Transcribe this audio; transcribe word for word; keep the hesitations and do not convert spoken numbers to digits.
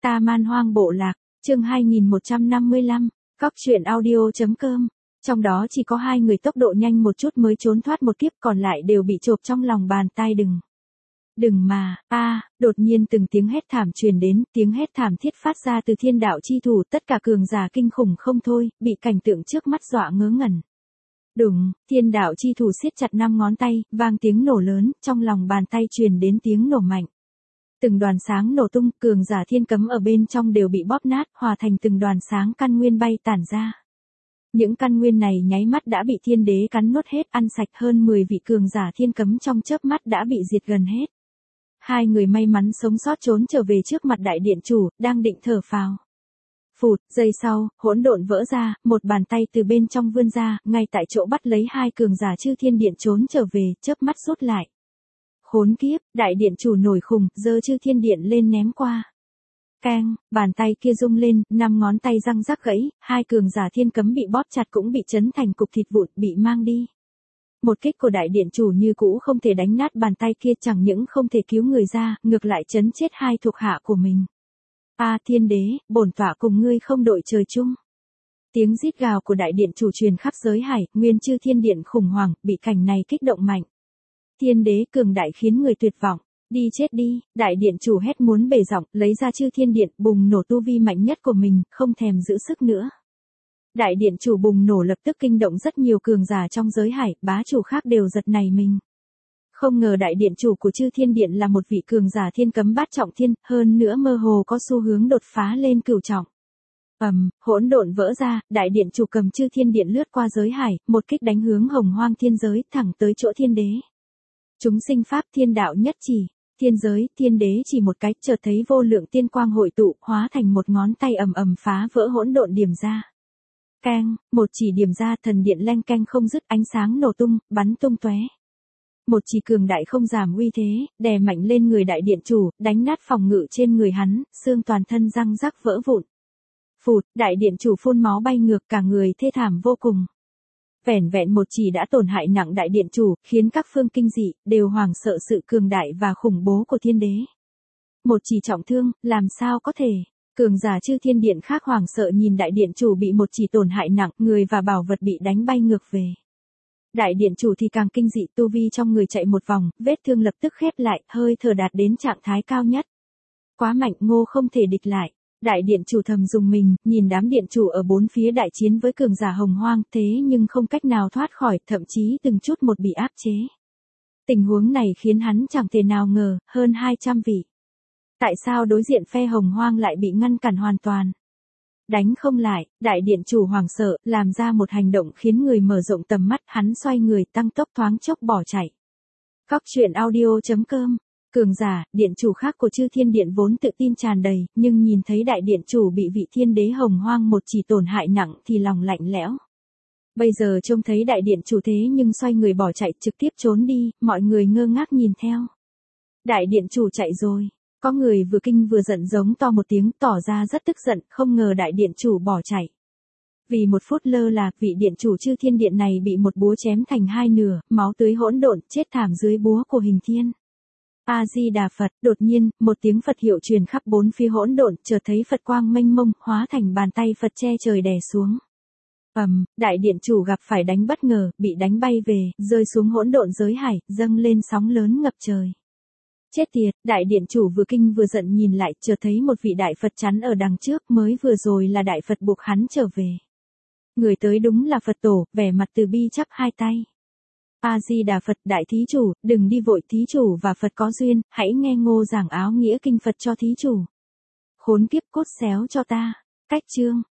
Ta Man Hoang Bộ Lạc, chương hai nghìn một trăm năm mươi lăm, Cóc truyện audio.com. Trong đó chỉ có hai người tốc độ nhanh một chút mới trốn thoát một kiếp, còn lại đều bị chộp trong lòng bàn tay. Đừng, đừng mà, a, đột nhiên từng tiếng hét thảm truyền đến, tiếng hét thảm thiết phát ra từ thiên đạo chi thủ, tất cả cường giả kinh khủng không thôi, bị cảnh tượng trước mắt dọa ngớ ngẩn. Đùng, thiên đạo chi thủ siết chặt năm ngón tay, vang tiếng nổ lớn, trong lòng bàn tay truyền đến tiếng nổ mạnh. Từng đoàn sáng nổ tung, cường giả thiên cấm ở bên trong đều bị bóp nát, hòa thành từng đoàn sáng căn nguyên bay tản ra. Những căn nguyên này nháy mắt đã bị thiên đế cắn nuốt hết, ăn sạch hơn mười vị cường giả thiên cấm trong chớp mắt đã bị diệt gần hết. Hai người may mắn sống sót trốn trở về trước mặt đại điện chủ, đang định thở phào. Phụt, giây sau, hỗn độn vỡ ra, một bàn tay từ bên trong vươn ra, ngay tại chỗ bắt lấy hai cường giả chư thiên điện trốn trở về, chớp mắt rút lại. Khốn kiếp, đại điện chủ nổi khùng, giơ chư thiên điện lên ném qua. Keng, bàn tay kia rung lên, năm ngón tay răng rắc gãy, hai cường giả thiên cấm bị bóp chặt cũng bị chấn thành cục thịt vụn, bị mang đi. Một kích của đại điện chủ như cũ không thể đánh nát bàn tay kia, chẳng những không thể cứu người ra, ngược lại chấn chết hai thuộc hạ của mình. A thiên đế, bổn tọa cùng ngươi không đội trời chung. Tiếng rít gào của đại điện chủ truyền khắp giới hải, nguyên chư thiên điện khủng hoảng, bị cảnh này kích động mạnh. Thiên đế cường đại khiến người tuyệt vọng. Đi chết đi, đại điện chủ hét muốn bể giọng, lấy ra chư thiên điện, bùng nổ tu vi mạnh nhất của mình, không thèm giữ sức nữa. Đại điện chủ bùng nổ lập tức kinh động rất nhiều cường giả trong giới hải, bá chủ khác đều giật nảy mình. Không ngờ đại điện chủ của chư thiên điện là một vị cường giả thiên cấm bát trọng thiên, hơn nữa mơ hồ có xu hướng đột phá lên cửu trọng. Ầm, um, hỗn độn vỡ ra, đại điện chủ cầm chư thiên điện lướt qua giới hải, một kích đánh hướng hồng hoang thiên giới, thẳng tới chỗ thiên đế. Chúng sinh pháp thiên đạo nhất chỉ, thiên giới, thiên đế chỉ một cái, chợt thấy vô lượng tiên quang hội tụ, hóa thành một ngón tay ầm ầm phá vỡ hỗn độn điểm ra. Keng, một chỉ điểm ra, thần điện leng keng không dứt, ánh sáng nổ tung, bắn tung tóe. Một chỉ cường đại không giảm uy thế, đè mạnh lên người đại điện chủ, đánh nát phòng ngự trên người hắn, xương toàn thân răng rắc vỡ vụn. Phụt, đại điện chủ phun máu bay ngược, cả người thê thảm vô cùng. Vẻn vẹn một chỉ đã tổn hại nặng đại điện chủ, khiến các phương kinh dị, đều hoảng sợ sự cường đại và khủng bố của thiên đế. Một chỉ trọng thương, làm sao có thể? Cường giả chư thiên điện khác hoảng sợ nhìn đại điện chủ bị một chỉ tổn hại nặng, người và bảo vật bị đánh bay ngược về. Đại điện chủ thì càng kinh dị, tu vi trong người chạy một vòng, vết thương lập tức khép lại, hơi thở đạt đến trạng thái cao nhất. Quá mạnh, ngô không thể địch lại. Đại điện chủ thầm dùng mình, nhìn đám điện chủ ở bốn phía đại chiến với cường giả hồng hoang, thế nhưng không cách nào thoát khỏi, thậm chí từng chút một bị áp chế. Tình huống này khiến hắn chẳng thể nào ngờ, hơn hai trăm vị. Tại sao đối diện phe hồng hoang lại bị ngăn cản hoàn toàn? Đánh không lại, đại điện chủ hoảng sợ, làm ra một hành động khiến người mở rộng tầm mắt, hắn xoay người tăng tốc thoáng chốc bỏ chạy. Cóc truyện audio.com. Cường giả, điện chủ khác của chư thiên điện vốn tự tin tràn đầy, nhưng nhìn thấy đại điện chủ bị vị thiên đế hồng hoang một chỉ tổn hại nặng thì lòng lạnh lẽo. Bây giờ trông thấy đại điện chủ thế nhưng xoay người bỏ chạy, trực tiếp trốn đi, mọi người ngơ ngác nhìn theo. Đại điện chủ chạy rồi, có người vừa kinh vừa giận giống to một tiếng, tỏ ra rất tức giận, không ngờ đại điện chủ bỏ chạy. Vì một phút lơ là, vị điện chủ chư thiên điện này bị một búa chém thành hai nửa, máu tưới hỗn độn, chết thảm dưới búa của hình thiên. A-di-đà Phật, đột nhiên, một tiếng Phật hiệu truyền khắp bốn phía hỗn độn, chợt thấy Phật quang mênh mông, hóa thành bàn tay Phật che trời đè xuống. Ầm, um, đại điện chủ gặp phải đánh bất ngờ, bị đánh bay về, rơi xuống hỗn độn giới hải, dâng lên sóng lớn ngập trời. Chết tiệt, đại điện chủ vừa kinh vừa giận nhìn lại, chợt thấy một vị đại Phật chắn ở đằng trước, mới vừa rồi là đại Phật buộc hắn trở về. Người tới đúng là Phật tổ, vẻ mặt từ bi chắp hai tay. A-di-đà Phật, đại thí chủ, đừng đi vội, thí chủ và Phật có duyên, hãy nghe ngô giảng áo nghĩa kinh Phật cho thí chủ. Khốn kiếp, cốt xéo cho ta. Cách chương.